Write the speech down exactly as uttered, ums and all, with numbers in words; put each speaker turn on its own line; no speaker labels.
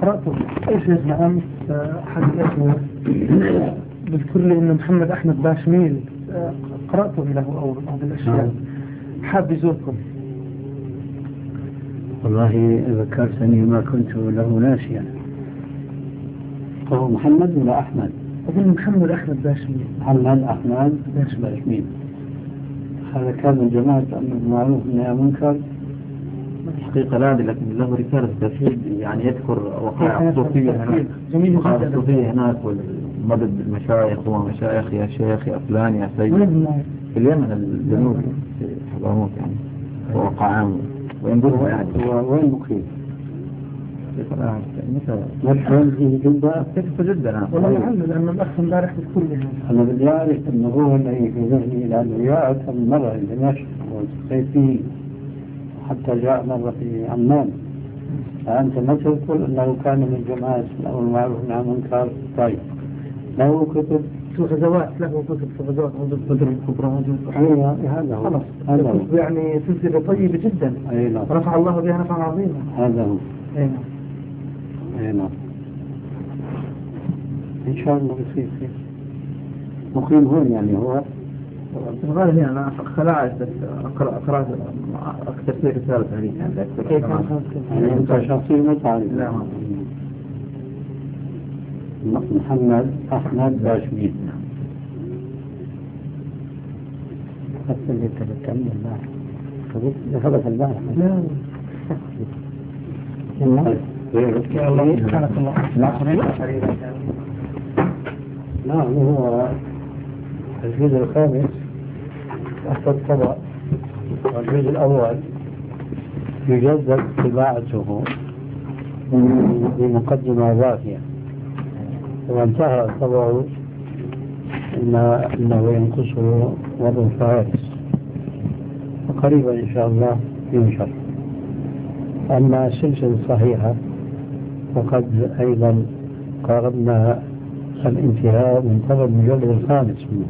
قرأته ايش اسمه امس احد الاخوة بذكر لي ان محمد احمد باشميل قرأته له او بعض الاشياء، حاب يزوركم.
والله ذكرتني ما كنت له ناسيا. هو محمد ولا أحمد؟
أظن محمد أحمد باشميل.
محمد أحمد باشميل. هذا كان من جماعة أمر بالمعروف والنهي عن المنكر.
الحقيقة لا، لكن له رسالة تفيد، يعني يذكر وقائع صوفية هناك،
جميل
وقائع صوفية هناك والمدد بالمشايخ ومشايخ يا شيخ يا فلان يا سيد في اليمن الجنوب في حضرموت يعني وقع عام وينبذ يعني.
وين مقيم؟
مثلا في جدة في جدة نعم.
والله لعل لأن الأخ امبارح بكل منهم.
أنا بدي أعرف أنه هو الذي في ذهني لأنه جاء أكثر من مرة إلى دمشق والتقيت فيه حتى جاء مرة في عمان. فأنت ما تقول أنه كان من جماعة الأمر بالمعروف والنهي عن المنكر. طيب له كتب
في غزوات، له كتب في غزوات غزوة بدر الكبرى
أيوة هذا هو.
خلاص هذا هو يعني سلسلة طيبة جدا.
أي نعم.
رفع الله بها نفعا عظيما.
هذا هو.
أي نعم.
أي نعم. إن شاء الله بصير خير. مقيم هون يعني هو.
في الغالب يعني أنا خلاص أقرأ أقرأ أكثر في رسالة هذه يعني
كيف
يعني أنت شخصيا ما تعرف.
لا.
محمد أحمد باشميل. حتى اللي تبكمل البارح ذهبت البارح.
لا
يا الله سبحانك الله. نعم هو الجزء الخامس تحت الطبع والجزء الأول يجدد طباعته بمقدمة ضافية وانتهى طبعه إلا أنه ينقصه وضع فارس وقريبا إن شاء الله ينشر. أما السلسلة الصحيحة فقد أيضا قاربنا الانتهاء من طبع المجلد الخامس منه.